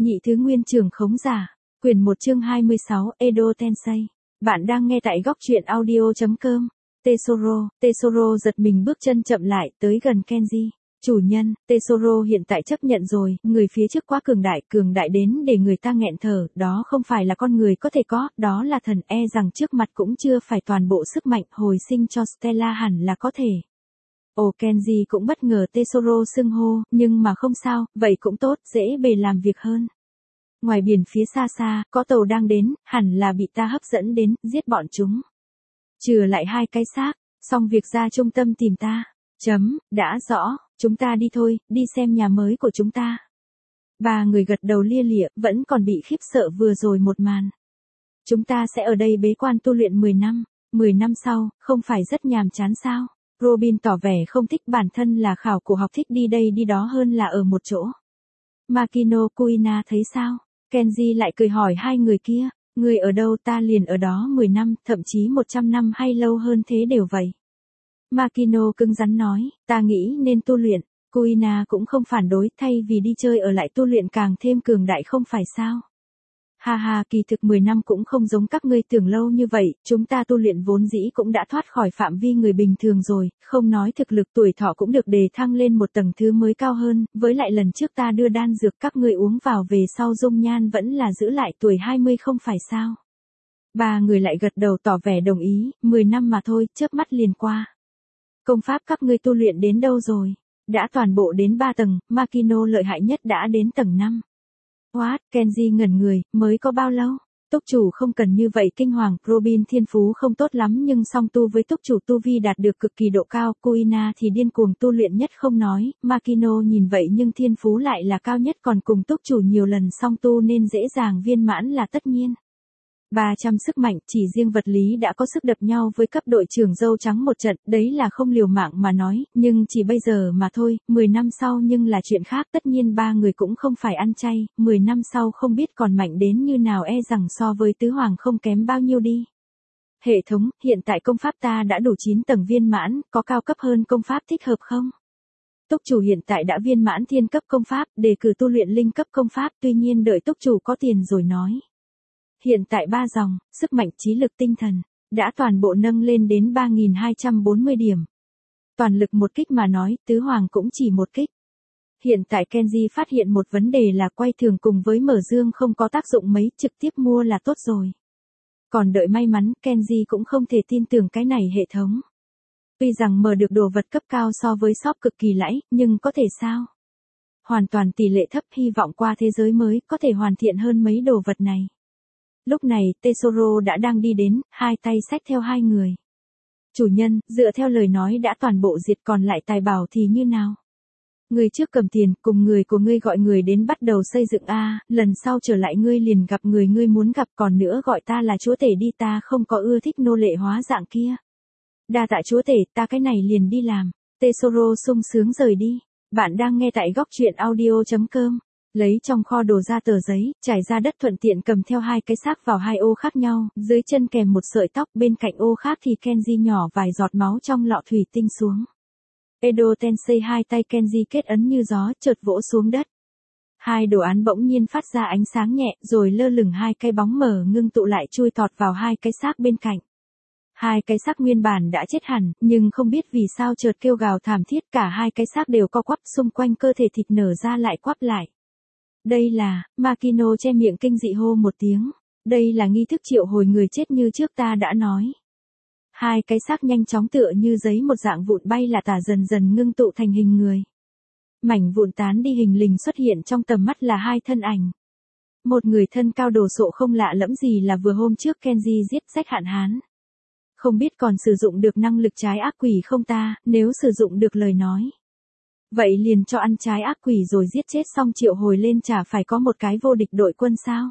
Nhị thứ nguyên trưởng khống giả. Quyển 1 chương 26, Edo Tensei. Bạn đang nghe tại góc truyện audio.com. Tesoro giật mình bước chân chậm lại tới gần Kenji. Chủ nhân, Tesoro hiện tại chấp nhận rồi, người phía trước quá cường đại đến để người ta nghẹn thở, đó không phải là con người có thể có, đó là thần, e rằng trước mặt cũng chưa phải toàn bộ sức mạnh hồi sinh cho Stella hẳn là có thể. Ồ, Kenji cũng bất ngờ Tesoro xưng hô, nhưng mà không sao, vậy cũng tốt, dễ bề làm việc hơn. Ngoài biển phía xa, có tàu đang đến, hẳn là bị ta hấp dẫn đến, giết bọn chúng. Trừ lại 2 cái xác, xong việc ra trung tâm tìm ta. Đã rõ, chúng ta đi thôi, đi xem nhà mới của chúng ta. 3 người gật đầu lia lịa, vẫn còn bị khiếp sợ vừa rồi một màn. Chúng ta sẽ ở đây bế quan tu luyện 10 năm, 10 năm sau, không phải rất nhàm chán sao? Robin tỏ vẻ không thích, bản thân là khảo cổ học, thích đi đây đi đó hơn là ở một chỗ. Makino Kuina thấy sao? Kenji lại cười hỏi hai người kia, người ở đâu ta liền ở đó 10 năm, thậm chí 100 năm hay lâu hơn thế đều vậy. Makino cứng rắn nói, ta nghĩ nên tu luyện. Kuina cũng không phản đối, thay vì đi chơi ở lại tu luyện càng thêm cường đại không phải sao? Ha, kỳ thực 10 năm cũng không giống các ngươi tưởng lâu như vậy, chúng ta tu luyện vốn dĩ cũng đã thoát khỏi phạm vi người bình thường rồi, không nói thực lực tuổi thọ cũng được đề thăng lên một tầng thứ mới cao hơn, với lại lần trước ta đưa đan dược các ngươi uống vào về sau dung nhan vẫn là giữ lại tuổi 20 không phải sao? 3 người lại gật đầu tỏ vẻ đồng ý, 10 năm mà thôi, chớp mắt liền qua. Công pháp các ngươi tu luyện đến đâu rồi? Đã toàn bộ đến 3 tầng, Makino lợi hại nhất đã đến tầng 5. What, Kenji ngẩn người, mới có bao lâu? Túc chủ không cần như vậy kinh hoàng, Robin thiên phú không tốt lắm nhưng song tu với túc chủ tu vi đạt được cực kỳ độ cao, Kuina thì điên cuồng tu luyện nhất không nói, Makino nhìn vậy nhưng thiên phú lại là cao nhất còn cùng túc chủ nhiều lần song tu nên dễ dàng viên mãn là tất nhiên. 300 sức mạnh, chỉ riêng vật lý đã có sức đập nhau với cấp đội trưởng dâu trắng một trận, đấy là không liều mạng mà nói, nhưng chỉ bây giờ mà thôi, 10 năm sau nhưng là chuyện khác, tất nhiên 3 người cũng không phải ăn chay, 10 năm sau không biết còn mạnh đến như nào, e rằng so với tứ hoàng không kém bao nhiêu đi. Hệ thống, hiện tại công pháp ta đã đủ 9 tầng viên mãn, có cao cấp hơn công pháp thích hợp không? Túc chủ hiện tại đã viên mãn thiên cấp công pháp, đề cử tu luyện linh cấp công pháp, tuy nhiên đợi túc chủ có tiền rồi nói. Hiện tại 3 dòng, sức mạnh trí lực tinh thần, đã toàn bộ nâng lên đến 3.240 điểm. Toàn lực một kích mà nói, tứ hoàng cũng chỉ một kích. Hiện tại Kenji phát hiện một vấn đề là quay thường cùng với mở dương không có tác dụng mấy, trực tiếp mua là tốt rồi. Còn đợi may mắn, Kenji cũng không thể tin tưởng cái này hệ thống. Tuy rằng mở được đồ vật cấp cao so với shop cực kỳ lãi, nhưng có thể sao? Hoàn toàn tỷ lệ thấp, hy vọng qua thế giới mới có thể hoàn thiện hơn mấy đồ vật này. Lúc này, Tesoro đã đang đi đến, hai tay xách theo 2 người. Chủ nhân, dựa theo lời nói đã toàn bộ diệt còn lại tài bảo thì như nào? Người trước cầm tiền, cùng người của ngươi gọi người đến bắt đầu xây dựng lần sau trở lại ngươi liền gặp người ngươi muốn gặp, còn nữa gọi ta là chúa tể đi, ta không có ưa thích nô lệ hóa dạng kia. Đa tạ chúa tể, ta cái này liền đi làm. Tesoro sung sướng rời đi. Bạn đang nghe tại góc truyện audio.com. Lấy trong kho đồ ra tờ giấy, trải ra đất thuận tiện cầm theo 2 cái xác vào 2 ô khác nhau, dưới chân kèm một sợi tóc, bên cạnh ô khác thì Kenji nhỏ vài giọt máu trong lọ thủy tinh xuống. Edo Tensei, hai tay Kenji kết ấn như gió, chợt vỗ xuống đất. 2 đồ án bỗng nhiên phát ra ánh sáng nhẹ, rồi lơ lửng 2 cái bóng mờ ngưng tụ lại chui tọt vào 2 cái xác bên cạnh. 2 cái xác nguyên bản đã chết hẳn, nhưng không biết vì sao chợt kêu gào thảm thiết, cả 2 cái xác đều co quắp, xung quanh cơ thể thịt nở ra lại quắp lại. Đây là, Makino che miệng kinh dị hô một tiếng. Đây là nghi thức triệu hồi người chết như trước ta đã nói. 2 cái xác nhanh chóng tựa như giấy một dạng vụn bay là tả dần dần ngưng tụ thành hình người. Mảnh vụn tán đi, hình lình xuất hiện trong tầm mắt là 2 thân ảnh. Một người thân cao đồ sộ không lạ lẫm gì là vừa hôm trước Kenji giết Rách Hạn Hán. Không biết còn sử dụng được năng lực trái ác quỷ không ta, nếu sử dụng được lời nói. Vậy liền cho ăn trái ác quỷ rồi giết chết xong triệu hồi lên, chả phải có một cái vô địch đội quân sao?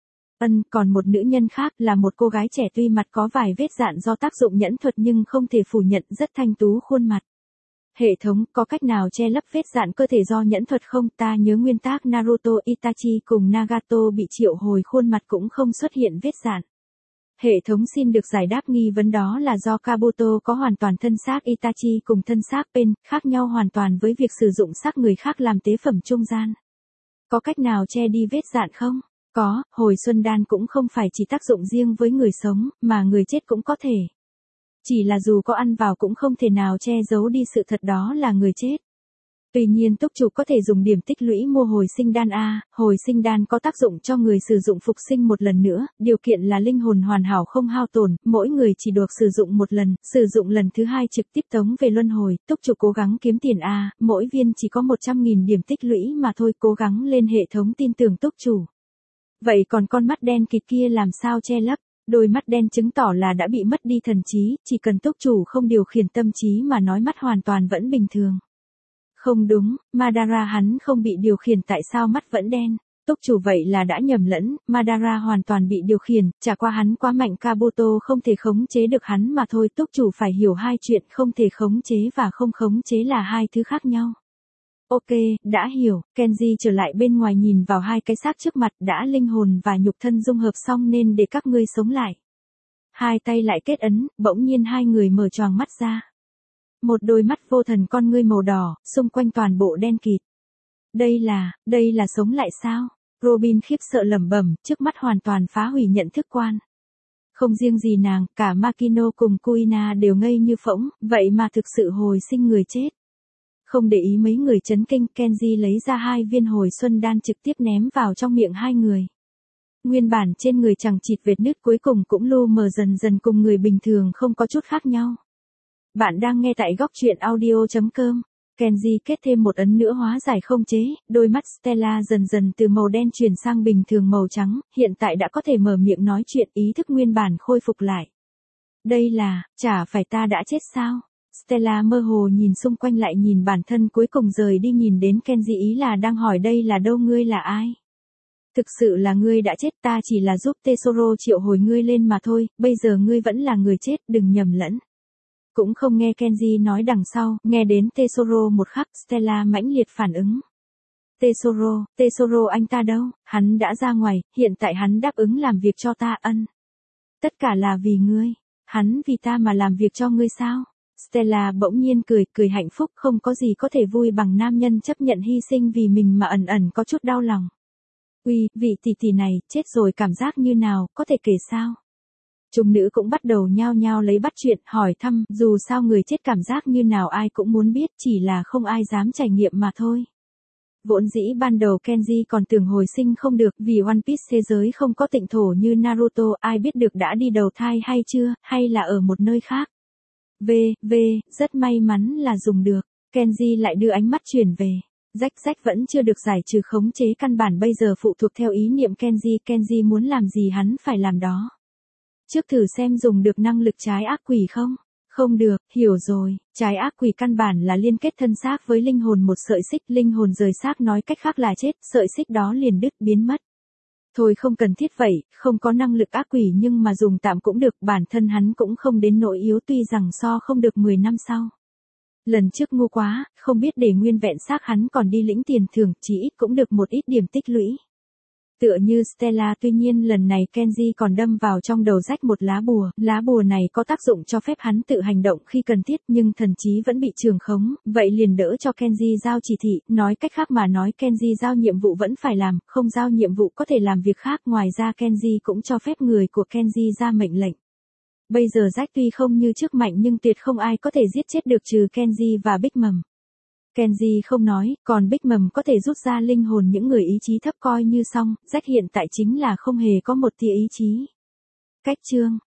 Còn một nữ nhân khác là một cô gái trẻ tuy mặt có vài vết dạn do tác dụng nhẫn thuật nhưng không thể phủ nhận rất thanh tú khuôn mặt. Hệ thống, có cách nào che lấp vết dạn cơ thể do nhẫn thuật không? Ta nhớ nguyên tác Naruto Itachi cùng Nagato bị triệu hồi khuôn mặt cũng không xuất hiện vết dạn. Hệ thống xin được giải đáp nghi vấn đó là do Kabuto có hoàn toàn thân xác Itachi cùng thân xác Pain, khác nhau hoàn toàn với việc sử dụng xác người khác làm tế phẩm trung gian. Có cách nào che đi vết dạn không? Có, hồi xuân đan cũng không phải chỉ tác dụng riêng với người sống, mà người chết cũng có thể. Chỉ là dù có ăn vào cũng không thể nào che giấu đi sự thật đó là người chết. Tuy nhiên túc chủ có thể dùng điểm tích lũy mua hồi sinh đan A, hồi sinh đan có tác dụng cho người sử dụng phục sinh một lần nữa, điều kiện là linh hồn hoàn hảo không hao tổn, mỗi người chỉ được sử dụng một lần, sử dụng lần thứ hai trực tiếp tống về luân hồi, túc chủ cố gắng kiếm tiền A, mỗi viên chỉ có 100.000 điểm tích lũy mà thôi, cố gắng lên hệ thống tin tưởng túc chủ. Vậy còn con mắt đen kịt kia làm sao che lấp? Đôi mắt đen chứng tỏ là đã bị mất đi thần trí, chỉ cần túc chủ không điều khiển tâm trí mà nói mắt hoàn toàn vẫn bình thường. Không đúng, Madara hắn không bị điều khiển tại sao mắt vẫn đen? Túc chủ vậy là đã nhầm lẫn, Madara hoàn toàn bị điều khiển, chả qua hắn quá mạnh Kabuto không thể khống chế được hắn mà thôi. Túc chủ phải hiểu hai chuyện không thể khống chế và không khống chế là hai thứ khác nhau. Ok, đã hiểu, Kenji trở lại bên ngoài nhìn vào hai cái xác trước mặt đã linh hồn và nhục thân dung hợp xong nên để các ngươi sống lại. Hai tay lại kết ấn, bỗng nhiên hai người mở choàng mắt ra. Một đôi mắt vô thần con ngươi màu đỏ, xung quanh toàn bộ đen kịt. Đây là sống lại sao? Robin khiếp sợ lẩm bẩm, trước mắt hoàn toàn phá hủy nhận thức quan. Không riêng gì nàng, cả Makino cùng Kuina đều ngây như phỗng, vậy mà thực sự hồi sinh người chết. Không để ý mấy người chấn kinh, Kenji lấy ra 2 viên hồi xuân đan trực tiếp ném vào trong miệng hai người. Nguyên bản trên người chằng chịt vệt nứt cuối cùng cũng lu mờ dần dần cùng người bình thường không có chút khác nhau. Bạn đang nghe tại góc truyện audio.com. Kenji kết thêm một ấn nữa hóa giải không chế, đôi mắt Stella dần dần từ màu đen chuyển sang bình thường màu trắng, hiện tại đã có thể mở miệng nói chuyện, ý thức nguyên bản khôi phục lại. Đây là, chả phải ta đã chết sao? Stella mơ hồ nhìn xung quanh lại nhìn bản thân cuối cùng rời đi nhìn đến Kenji ý là đang hỏi đây là đâu ngươi là ai? Thực sự là ngươi đã chết ta chỉ là giúp Tesoro triệu hồi ngươi lên mà thôi, bây giờ ngươi vẫn là người chết đừng nhầm lẫn. Cũng không nghe Kenji nói đằng sau, nghe đến Tesoro một khắc Stella mãnh liệt phản ứng. Tesoro anh ta đâu, hắn đã ra ngoài, hiện tại hắn đáp ứng làm việc cho ta ân. Tất cả là vì ngươi, hắn vì ta mà làm việc cho ngươi sao? Stella bỗng nhiên cười hạnh phúc không có gì có thể vui bằng nam nhân chấp nhận hy sinh vì mình mà ẩn ẩn có chút đau lòng. Uy, vị tỷ tỷ này, chết rồi cảm giác như nào, có thể kể sao? Chúng nữ cũng bắt đầu nhao nhao lấy bắt chuyện, hỏi thăm, dù sao người chết cảm giác như nào ai cũng muốn biết, chỉ là không ai dám trải nghiệm mà thôi. Vốn dĩ ban đầu Kenji còn tưởng hồi sinh không được vì One Piece thế giới không có tịnh thổ như Naruto, ai biết được đã đi đầu thai hay chưa, hay là ở một nơi khác. Rất may mắn là dùng được, Kenji lại đưa ánh mắt chuyển về. Rách vẫn chưa được giải trừ khống chế căn bản bây giờ phụ thuộc theo ý niệm Kenji muốn làm gì hắn phải làm đó. Trước thử xem dùng được năng lực trái ác quỷ không? Không được, hiểu rồi, trái ác quỷ căn bản là liên kết thân xác với linh hồn một sợi xích, linh hồn rời xác nói cách khác là chết, sợi xích đó liền đứt biến mất. Thôi không cần thiết vậy, không có năng lực ác quỷ nhưng mà dùng tạm cũng được, bản thân hắn cũng không đến nỗi yếu tuy rằng so không được 10 năm sau. Lần trước ngu quá, không biết để nguyên vẹn xác hắn còn đi lĩnh tiền thưởng, chỉ ít cũng được một ít điểm tích lũy. Tựa như Stella tuy nhiên lần này Kenji còn đâm vào trong đầu rách một lá bùa này có tác dụng cho phép hắn tự hành động khi cần thiết nhưng thần trí vẫn bị trường khống, vậy liền đỡ cho Kenji giao chỉ thị, nói cách khác mà nói Kenji giao nhiệm vụ vẫn phải làm, không giao nhiệm vụ có thể làm việc khác, ngoài ra Kenji cũng cho phép người của Kenji ra mệnh lệnh. Bây giờ rách tuy không như trước mạnh nhưng tuyệt không ai có thể giết chết được trừ Kenji và Big Mom. Kenji không nói, còn Big Mom có thể rút ra linh hồn những người ý chí thấp coi như xong, rách hiện tại chính là không hề có một tia ý chí. Cách chương